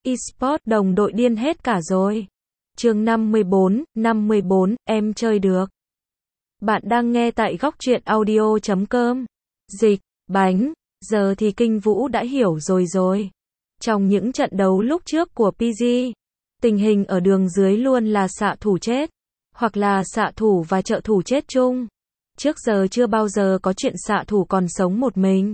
eSports đồng đội điên hết cả rồi. Chương 54, em chơi được. Bạn đang nghe tại góc truyện audio.com. Dịch, bánh, giờ thì Kinh Vũ đã hiểu rồi. Trong những trận đấu lúc trước của PG, tình hình ở đường dưới luôn là xạ thủ chết, hoặc là xạ thủ và trợ thủ chết chung. Trước giờ chưa bao giờ có chuyện xạ thủ còn sống một mình.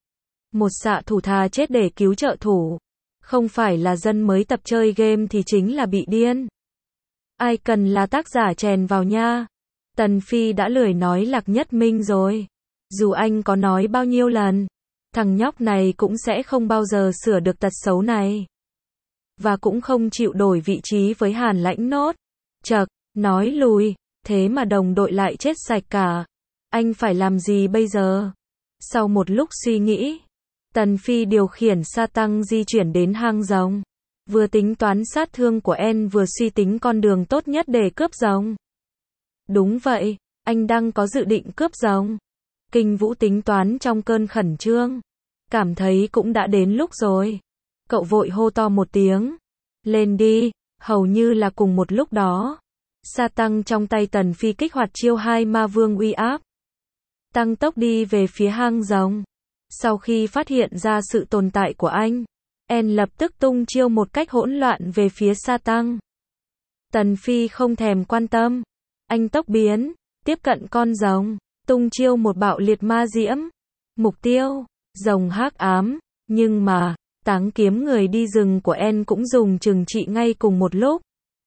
Một xạ thủ thà chết để cứu trợ thủ. Không phải là dân mới tập chơi game thì chính là bị điên. Ai cần là tác giả chèn vào nha. Tần Phi đã lười nói Lạc Nhất Minh rồi. Dù anh có nói bao nhiêu lần, thằng nhóc này cũng sẽ không bao giờ sửa được tật xấu này. Và cũng không chịu đổi vị trí với Hàn Lãnh nốt. Chậc, nói lùi, thế mà đồng đội lại chết sạch cả. Anh phải làm gì bây giờ? Sau một lúc suy nghĩ, Tần Phi điều khiển sa tăng di chuyển đến hang rồng. Vừa tính toán sát thương của En vừa suy tính con đường tốt nhất để cướp rồng. Đúng vậy, anh đang có dự định cướp rồng. Kinh Vũ tính toán trong cơn khẩn trương. Cảm thấy cũng đã đến lúc rồi. Cậu vội hô to một tiếng. Lên đi, hầu như là cùng một lúc đó. Sa tăng trong tay Tần Phi kích hoạt chiêu 2 ma vương uy áp. Tăng tốc đi về phía hang rồng. Sau khi phát hiện ra sự tồn tại của anh, En lập tức tung chiêu một cách hỗn loạn về phía sa tăng. Tần Phi không thèm quan tâm. Anh tốc biến, tiếp cận con rồng, tung chiêu một bạo liệt ma diễm. Mục tiêu, rồng hắc ám. Nhưng mà, táng kiếm người đi rừng của En cũng dùng trừng trị ngay cùng một lúc.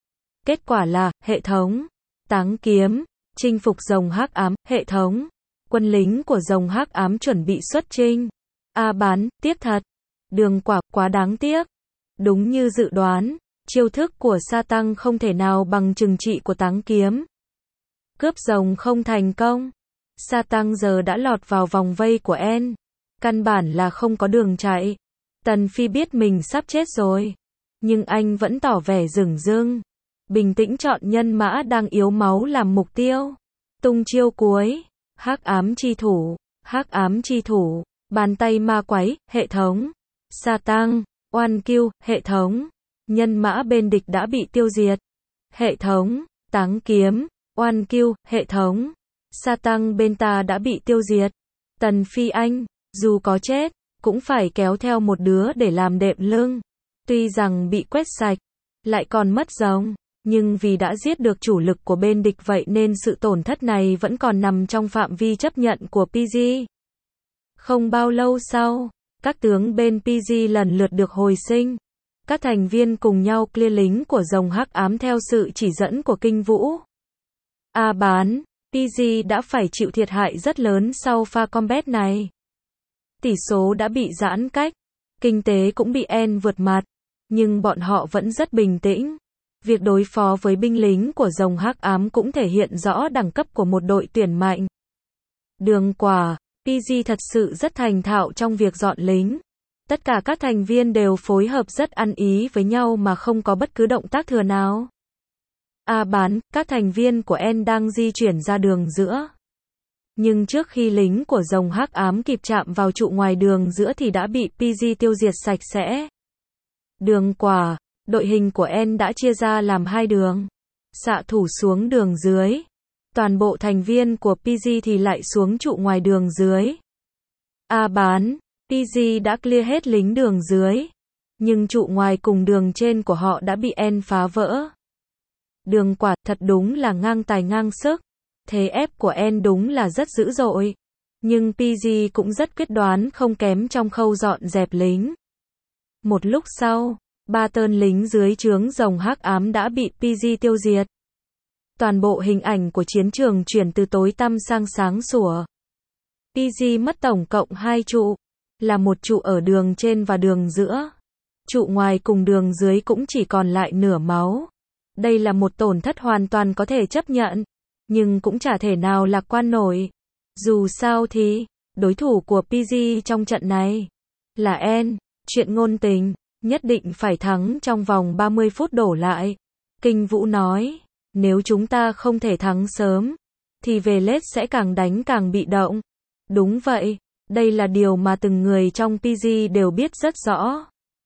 Kết quả là, hệ thống, táng kiếm, chinh phục rồng hắc ám, hệ thống. Quân lính của rồng hắc ám chuẩn bị xuất chinh. Bán, tiếc thật. Đường quả, quá đáng tiếc. Đúng như dự đoán, chiêu thức của sa tăng không thể nào bằng trừng trị của táng kiếm. Cướp rồng không thành công. Sa tăng giờ đã lọt vào vòng vây của En. Căn bản là không có đường chạy. Tần Phi biết mình sắp chết rồi. Nhưng anh vẫn tỏ vẻ dửng dưng. Bình tĩnh chọn nhân mã đang yếu máu làm mục tiêu. Tung chiêu cuối. Hắc ám chi thủ, bàn tay ma quái, hệ thống. Sa tăng, oan kill, hệ thống. Nhân mã bên địch đã bị tiêu diệt. Hệ thống, táng kiếm, oan kill, hệ thống. Sa tăng bên ta đã bị tiêu diệt. Tần Phi anh, dù có chết, cũng phải kéo theo một đứa để làm đệm lưng. Tuy rằng bị quét sạch, lại còn mất rồng. Nhưng vì đã giết được chủ lực của bên địch vậy nên sự tổn thất này vẫn còn nằm trong phạm vi chấp nhận của PG. Không bao lâu sau, các tướng bên PG lần lượt được hồi sinh. Các thành viên cùng nhau clear lính của rồng hắc ám theo sự chỉ dẫn của Kinh Vũ. PG đã phải chịu thiệt hại rất lớn sau pha combat này. Tỷ số đã bị giãn cách, kinh tế cũng bị En vượt mặt, nhưng bọn họ vẫn rất bình tĩnh. Việc đối phó với binh lính của rồng hắc ám cũng thể hiện rõ đẳng cấp của một đội tuyển mạnh. Đường quả, PG thật sự rất thành thạo trong việc dọn lính. Tất cả các thành viên đều phối hợp rất ăn ý với nhau mà không có bất cứ động tác thừa nào. Các thành viên của En đang di chuyển ra đường giữa. Nhưng trước khi lính của rồng hắc ám kịp chạm vào trụ ngoài đường giữa thì đã bị PG tiêu diệt sạch sẽ. Đường quả, đội hình của En đã chia ra làm 2 đường. Xạ thủ xuống đường dưới. Toàn bộ thành viên của PG thì lại xuống trụ ngoài đường dưới. PG đã clear hết lính đường dưới. Nhưng trụ ngoài cùng đường trên của họ đã bị En phá vỡ. Đường quả, thật đúng là ngang tài ngang sức. Thế ép của En đúng là rất dữ dội. Nhưng PG cũng rất quyết đoán không kém trong khâu dọn dẹp lính. Một lúc sau, 3 tên lính dưới trướng rồng hắc ám đã bị PG tiêu diệt. Toàn bộ hình ảnh của chiến trường chuyển từ tối tăm sang sáng sủa. PG mất tổng cộng 2 trụ, là một trụ ở đường trên và đường giữa. Trụ ngoài cùng đường dưới cũng chỉ còn lại nửa máu. Đây là một tổn thất hoàn toàn có thể chấp nhận, nhưng cũng chả thể nào lạc quan nổi. Dù sao thì, đối thủ của PG trong trận này là En. Chuyện ngôn tình, nhất định phải thắng trong vòng 30 phút đổ lại. Kinh Vũ nói, nếu chúng ta không thể thắng sớm, thì về lết sẽ càng đánh càng bị động. Đúng vậy, đây là điều mà từng người trong PG đều biết rất rõ.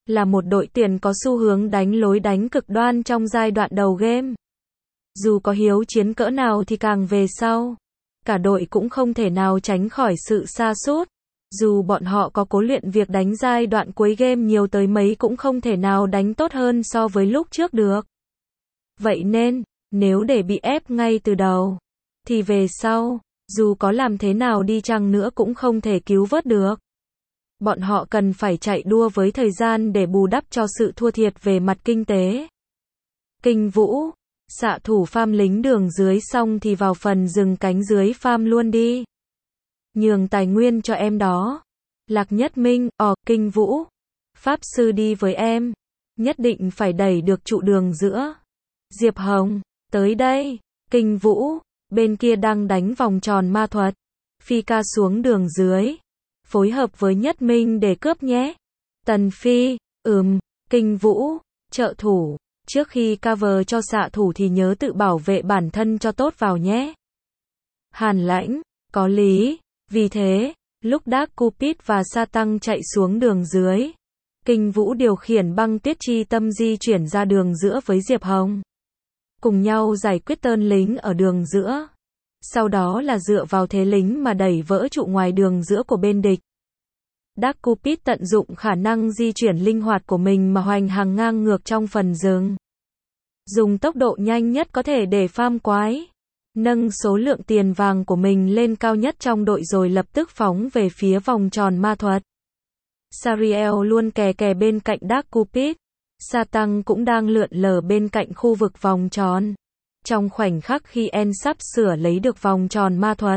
là một đội tuyển có xu hướng đánh lối đánh cực đoan trong giai đoạn đầu game. Dù có hiếu chiến cỡ nào thì càng về sau, cả đội cũng không thể nào tránh khỏi sự sa sút. Dù bọn họ có cố luyện việc đánh giai đoạn cuối game nhiều tới mấy cũng không thể nào đánh tốt hơn so với lúc trước được. Vậy nên, nếu để bị ép ngay từ đầu, thì về sau, dù có làm thế nào đi chăng nữa cũng không thể cứu vớt được. Bọn họ cần phải chạy đua với thời gian để bù đắp cho sự thua thiệt về mặt kinh tế. Kinh Vũ, xạ thủ farm lính đường dưới xong thì vào phần rừng cánh dưới farm luôn đi. Nhường tài nguyên cho em đó. Lạc Nhất Minh, Kinh Vũ, pháp sư đi với em. Nhất định phải đẩy được trụ đường giữa. Diệp Hồng, tới đây. Kinh Vũ, bên kia đang đánh vòng tròn ma thuật. Phi ca xuống đường dưới. Phối hợp với Nhất Minh để cướp nhé. Tần Phi, Kinh Vũ, trợ thủ. Trước khi cover cho xạ thủ thì nhớ tự bảo vệ bản thân cho tốt vào nhé. Hàn Lãnh, có lý. Vì thế, lúc Dark Cupid và Sa Tăng chạy xuống đường dưới, Kinh Vũ điều khiển băng tuyết chi tâm di chuyển ra đường giữa với Diệp Hồng. Cùng nhau giải quyết tên lính ở đường giữa. Sau đó là dựa vào thế lính mà đẩy vỡ trụ ngoài đường giữa của bên địch. Dark Cupid tận dụng khả năng di chuyển linh hoạt của mình mà hoành hàng ngang ngược trong phần rừng. Dùng tốc độ nhanh nhất có thể để farm quái. Nâng số lượng tiền vàng của mình lên cao nhất trong đội rồi lập tức phóng về phía vòng tròn ma thuật. Sariel luôn kè kè bên cạnh Dark Cupid. Sa Tăng cũng đang lượn lờ bên cạnh khu vực vòng tròn. Trong khoảnh khắc khi En sắp sửa lấy được vòng tròn ma thuật,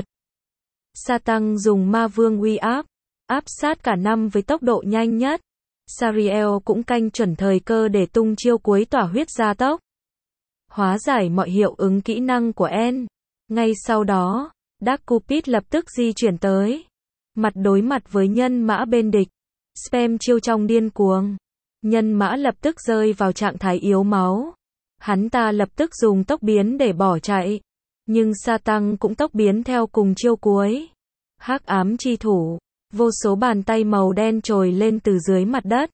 Sa Tăng dùng ma vương uy áp sát cả năm với tốc độ nhanh nhất. Sariel cũng canh chuẩn thời cơ để tung chiêu cuối tỏa huyết gia tốc. Hóa giải mọi hiệu ứng kỹ năng của En. Ngay sau đó, Dark Cupid lập tức di chuyển tới. Mặt đối mặt với nhân mã bên địch. Spam chiêu trong điên cuồng. Nhân mã lập tức rơi vào trạng thái yếu máu. Hắn ta lập tức dùng tốc biến để bỏ chạy. Nhưng Sa Tăng cũng tốc biến theo cùng chiêu cuối. Hắc ám chi thủ. Vô số bàn tay màu đen trồi lên từ dưới mặt đất.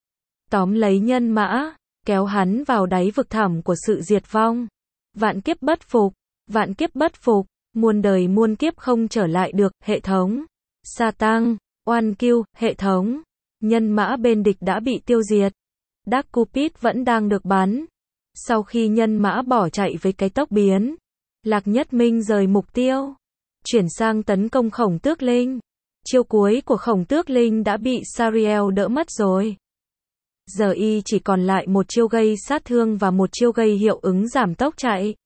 Tóm lấy nhân mã, kéo hắn vào đáy vực thẳm của sự diệt vong. Vạn kiếp bất phục, vạn kiếp bất phục, muôn đời muôn kiếp không trở lại được, hệ thống. Sa Tăng, oan kill, hệ thống. Nhân mã bên địch đã bị tiêu diệt. Dark Cupid vẫn đang được bắn. Sau khi nhân mã bỏ chạy với cái tốc biến, Lạc Nhất Minh rời mục tiêu, chuyển sang tấn công Khổng Tước Linh. Chiêu cuối của Khổng Tước Linh đã bị Sariel đỡ mất rồi. Giờ y chỉ còn lại một chiêu gây sát thương và một chiêu gây hiệu ứng giảm tốc chạy.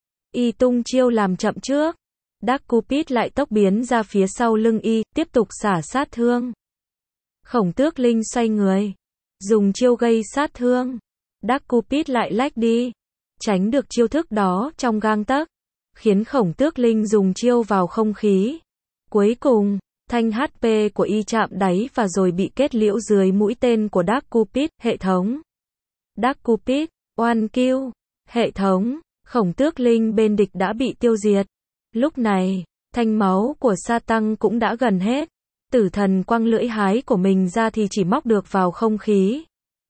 Y tung chiêu làm chậm trước. Dark Cupid lại tốc biến ra phía sau lưng y, tiếp tục xả sát thương. Khổng Tước Linh xoay người, dùng chiêu gây sát thương. Dark Cupid lại lách đi, tránh được chiêu thức đó trong gang tấc, khiến Khổng Tước Linh dùng chiêu vào không khí. Cuối cùng, thanh HP của y chạm đáy và rồi bị kết liễu dưới mũi tên của Dark Cupid, hệ thống. Dark Cupid, one kill, hệ thống, Khổng Tước Linh bên địch đã bị tiêu diệt. Lúc này, thanh máu của Sa Tăng cũng đã gần hết. Tử thần quăng lưỡi hái của mình ra thì chỉ móc được vào không khí.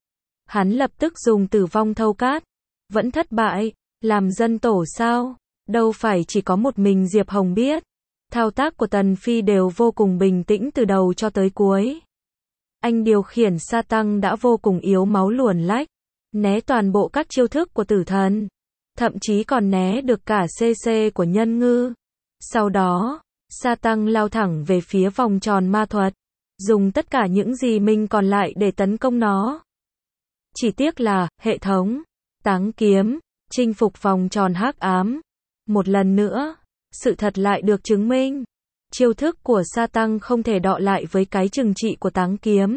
Hắn lập tức dùng tử vong thâu cát. Vẫn thất bại, làm dân tổ sao? Đâu phải chỉ có một mình Diệp Hồng biết. Thao tác của Tần Phi đều vô cùng bình tĩnh từ đầu cho tới cuối. Anh điều khiển Sa Tăng đã vô cùng yếu máu luồn lách, né toàn bộ các chiêu thức của tử thần. Thậm chí còn né được cả CC của nhân ngư. Sau đó, Sa Tăng lao thẳng về phía vòng tròn ma thuật, dùng tất cả những gì mình còn lại để tấn công nó. Chỉ tiếc là, hệ thống, táng kiếm, chinh phục vòng tròn hắc ám. Một lần nữa, sự thật lại được chứng minh. Chiêu thức của Sa Tăng không thể đọ lại với cái trừng trị của táng kiếm.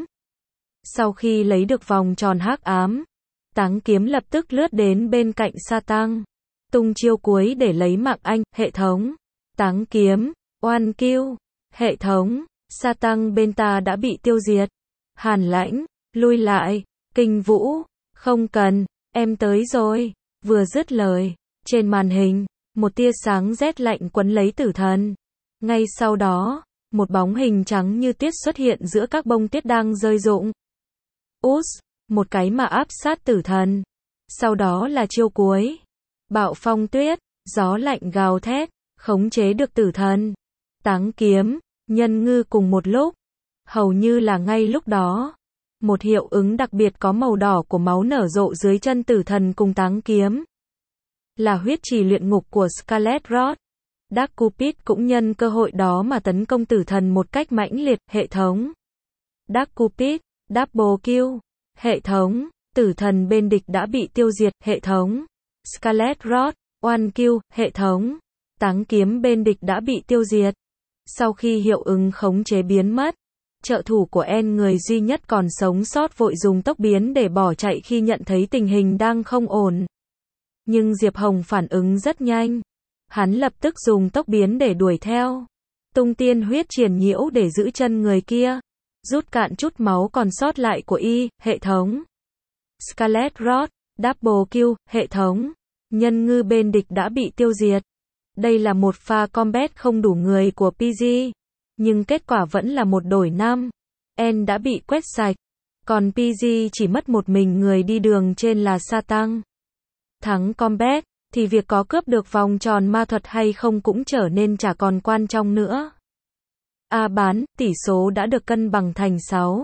Sau khi lấy được vòng tròn hắc ám, táng kiếm lập tức lướt đến bên cạnh Sa Tăng, tung chiêu cuối để lấy mạng anh, hệ thống. Táng kiếm, one kill, hệ thống, Sa Tăng bên ta đã bị tiêu diệt. Hàn Lãnh, lui lại. Kinh Vũ, không cần, em tới rồi. Vừa dứt lời, trên màn hình, một tia sáng rét lạnh quấn lấy tử thần. Ngay sau đó, một bóng hình trắng như tuyết xuất hiện giữa các bông tuyết đang rơi rụng. Út, một cái mà áp sát tử thần. Sau đó là chiêu cuối. Bạo phong tuyết, gió lạnh gào thét, khống chế được tử thần. Táng kiếm, nhân ngư cùng một lúc. Hầu như là ngay lúc đó. Một hiệu ứng đặc biệt có màu đỏ của máu nở rộ dưới chân tử thần cùng táng kiếm. Là huyết trì luyện ngục của Scarlet Rot. Dark Cupid cũng nhân cơ hội đó mà tấn công tử thần một cách mãnh liệt. Hệ thống. Dark Cupid, double kill. Hệ thống. Tử thần bên địch đã bị tiêu diệt. Hệ thống. Scarlet Rot, one kill. Hệ thống. Táng kiếm bên địch đã bị tiêu diệt. Sau khi hiệu ứng khống chế biến mất, trợ thủ của En, người duy nhất còn sống sót, vội dùng tốc biến để bỏ chạy khi nhận thấy tình hình đang không ổn. Nhưng Diệp Hồng phản ứng rất nhanh. Hắn lập tức dùng tốc biến để đuổi theo. Tung tiên huyết triền nhiễu để giữ chân người kia. Rút cạn chút máu còn sót lại của y. Hệ thống. Scarlet Rot, double kill. Hệ thống. Nhân ngư bên địch đã bị tiêu diệt. Đây là một pha combat không đủ người của PG. Nhưng kết quả vẫn là một đổi năm. En đã bị quét sạch. Còn PG chỉ mất một mình người đi đường trên là Satan. Thắng combat, thì việc có cướp được vòng tròn ma thuật hay không cũng trở nên chả còn quan trọng nữa. A bán, tỷ số đã được cân bằng thành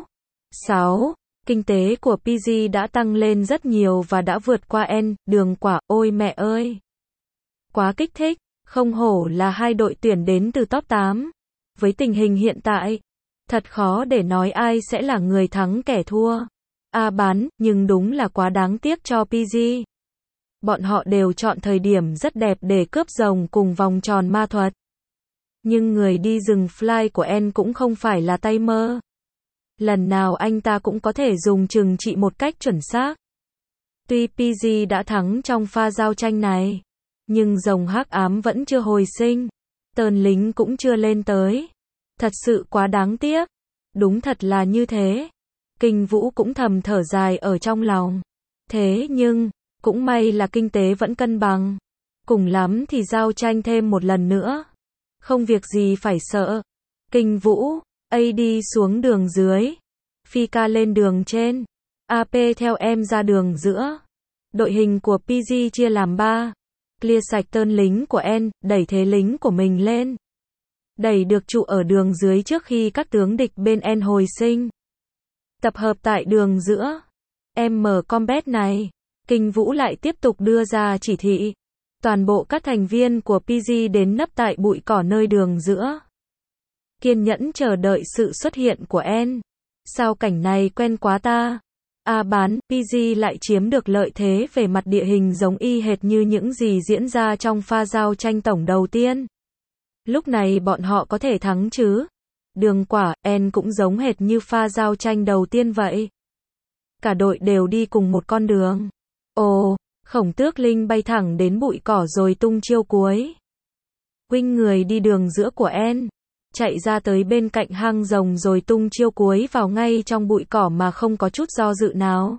6. Kinh tế của PG đã tăng lên rất nhiều và đã vượt qua En, đường quả. Ôi mẹ ơi! Quá kích thích, không hổ là hai đội tuyển đến từ top 8. Với tình hình hiện tại, thật khó để nói ai sẽ là người thắng kẻ thua. A bán, nhưng đúng là quá đáng tiếc cho PG. Bọn họ đều chọn thời điểm rất đẹp để cướp rồng cùng vòng tròn ma thuật. Nhưng người đi rừng fly của En cũng không phải là tay mơ. Lần nào anh ta cũng có thể dùng trừng trị một cách chuẩn xác. Tuy PG đã thắng trong pha giao tranh này, nhưng rồng hắc ám vẫn chưa hồi sinh. Tờn lính cũng chưa lên tới. Thật sự quá đáng tiếc. Đúng thật là như thế. Kinh Vũ cũng thầm thở dài ở trong lòng. Thế nhưng, cũng may là kinh tế vẫn cân bằng. Cùng lắm thì giao tranh thêm một lần nữa. Không việc gì phải sợ. Kinh Vũ, AD xuống đường dưới. Fika lên đường trên. AP theo em ra đường giữa. Đội hình của PG chia làm 3. Clear sạch tơn lính của En, đẩy thế lính của mình lên. Đẩy được trụ ở đường dưới trước khi các tướng địch bên En hồi sinh. Tập hợp tại đường giữa. Em mở combat này. Kinh Vũ lại tiếp tục đưa ra chỉ thị. Toàn bộ các thành viên của PG đến nấp tại bụi cỏ nơi đường giữa. Kiên nhẫn chờ đợi sự xuất hiện của En. Sao cảnh này quen quá ta? A bán, PG lại chiếm được lợi thế về mặt địa hình giống y hệt như những gì diễn ra trong pha giao tranh tổng đầu tiên. Lúc này bọn họ có thể thắng chứ? Đường quả, En cũng giống hệt như pha giao tranh đầu tiên vậy. Cả đội đều đi cùng một con đường. Ồ, Khổng Tước Linh bay thẳng đến bụi cỏ rồi tung chiêu cuối. Huynh người đi đường giữa của En. Chạy ra tới bên cạnh hang rồng rồi tung chiêu cuối vào ngay trong bụi cỏ mà không có chút do dự nào.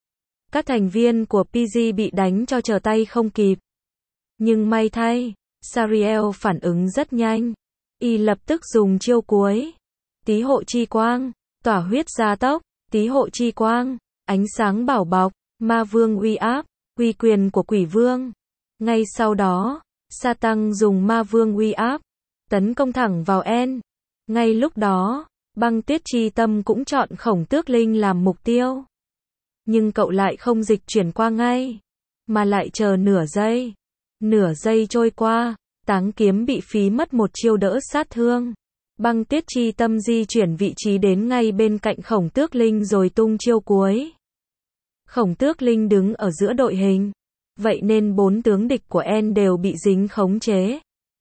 Các thành viên của PG bị đánh cho trở tay không kịp. Nhưng may thay, Sariel phản ứng rất nhanh. Y lập tức dùng chiêu cuối. Tí hộ chi quang, tỏa huyết gia tốc, tí hộ chi quang, ánh sáng bảo bọc, ma vương uy áp, uy quyền của quỷ vương. Ngay sau đó, Satan dùng ma vương uy áp, tấn công thẳng vào En. Ngay lúc đó, băng tuyết chi tâm cũng chọn Khổng Tước Linh làm mục tiêu. Nhưng cậu lại không dịch chuyển qua ngay, mà lại chờ nửa giây. Nửa giây trôi qua, táng kiếm bị phí mất một chiêu đỡ sát thương. Băng tuyết chi tâm di chuyển vị trí đến ngay bên cạnh Khổng Tước Linh rồi tung chiêu cuối. Khổng Tước Linh đứng ở giữa đội hình. Vậy nên 4 tướng địch của En đều bị dính khống chế.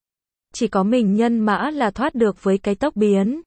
Chỉ có mình nhân mã là thoát được với cái tốc biến.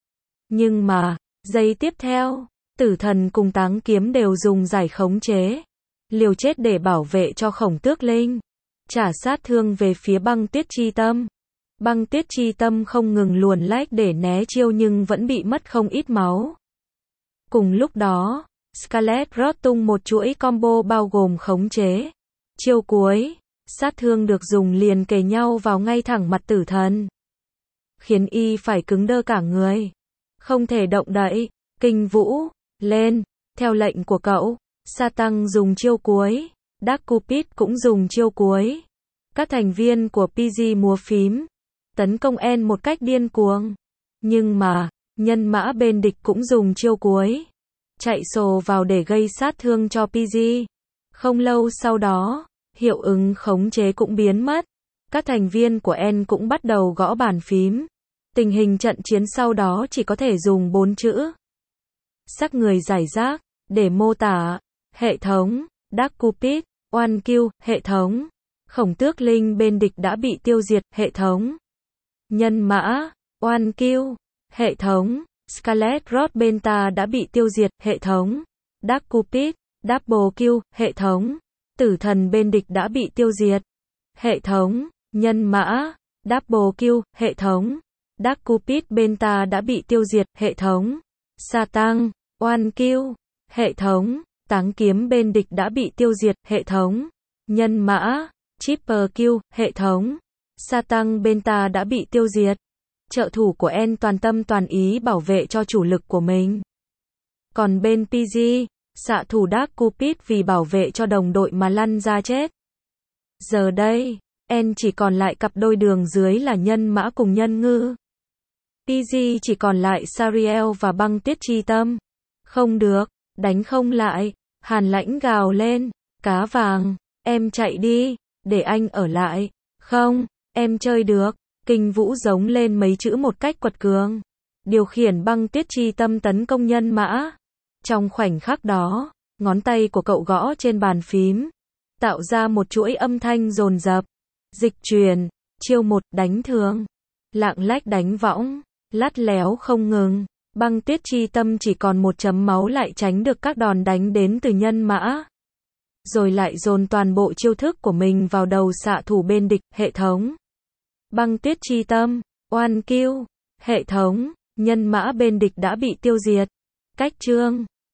Nhưng mà, giây tiếp theo, tử thần cùng táng kiếm đều dùng giải khống chế. Liều chết để bảo vệ cho Khổng Tước Linh. Trả sát thương về phía băng tuyết chi tâm. Băng tuyết chi tâm không ngừng luồn lách để né chiêu nhưng vẫn bị mất không ít máu. Cùng lúc đó, Scarlet Rot tung một chuỗi combo bao gồm khống chế, chiêu cuối, sát thương được dùng liền kề nhau vào ngay thẳng mặt tử thần. Khiến y phải cứng đơ cả người. Không thể động đậy. Kinh Vũ, lên. Theo lệnh của cậu, Sa Tăng dùng chiêu cuối, Dark Cupid cũng dùng chiêu cuối. Các thành viên của PG múa phím, tấn công N một cách điên cuồng. Nhưng mà, nhân mã bên địch cũng dùng chiêu cuối, chạy sồ vào để gây sát thương cho PG. Không lâu sau đó, hiệu ứng khống chế cũng biến mất. Các thành viên của N cũng bắt đầu gõ bàn phím. Tình hình trận chiến sau đó chỉ có thể dùng 4 chữ. Sắc người giải rác, để mô tả. Hệ thống, Dark Cupid, One Kill, hệ thống. Khổng tước linh bên địch đã bị tiêu diệt, hệ thống. Nhân mã, One Kill, hệ thống. Scarlet Rot bên ta đã bị tiêu diệt, hệ thống. Dark Cupid, Double Kill, hệ thống. Tử thần bên địch đã bị tiêu diệt. Hệ thống, nhân mã, Double Kill, hệ thống. Dark Cupid bên ta đã bị tiêu diệt, hệ thống. Sa Tăng, One Kill, hệ thống. Táng kiếm bên địch đã bị tiêu diệt, hệ thống. Nhân mã, Triple Kill, hệ thống. Sa Tăng bên ta đã bị tiêu diệt. Trợ thủ của N toàn tâm toàn ý bảo vệ cho chủ lực của mình. Còn bên PG, xạ thủ Dark Cupid vì bảo vệ cho đồng đội mà lăn ra chết. Giờ đây, N chỉ còn lại cặp đôi đường dưới là nhân mã cùng nhân ngư. PG chỉ còn lại Sariel và băng tuyết chi tâm. Không được, đánh không lại. Hàn Lãnh gào lên, cá vàng, em chạy đi, để anh ở lại. Không, em chơi được. Kinh Vũ giống lên mấy chữ một cách quật cường. Điều khiển băng tuyết chi tâm tấn công nhân mã. Trong khoảnh khắc đó, ngón tay của cậu gõ trên bàn phím, tạo ra một chuỗi âm thanh dồn dập. Dịch chuyển, chiêu 1 đánh thường, lạng lách đánh võng, lắt léo không ngừng. Băng tuyết chi tâm chỉ còn một chấm máu lại tránh được các đòn đánh đến từ nhân mã. Rồi lại dồn toàn bộ chiêu thức của mình vào đầu xạ thủ bên địch, hệ thống. Băng tuyết chi tâm, One Kill, hệ thống, nhân mã bên địch đã bị tiêu diệt. Cách chương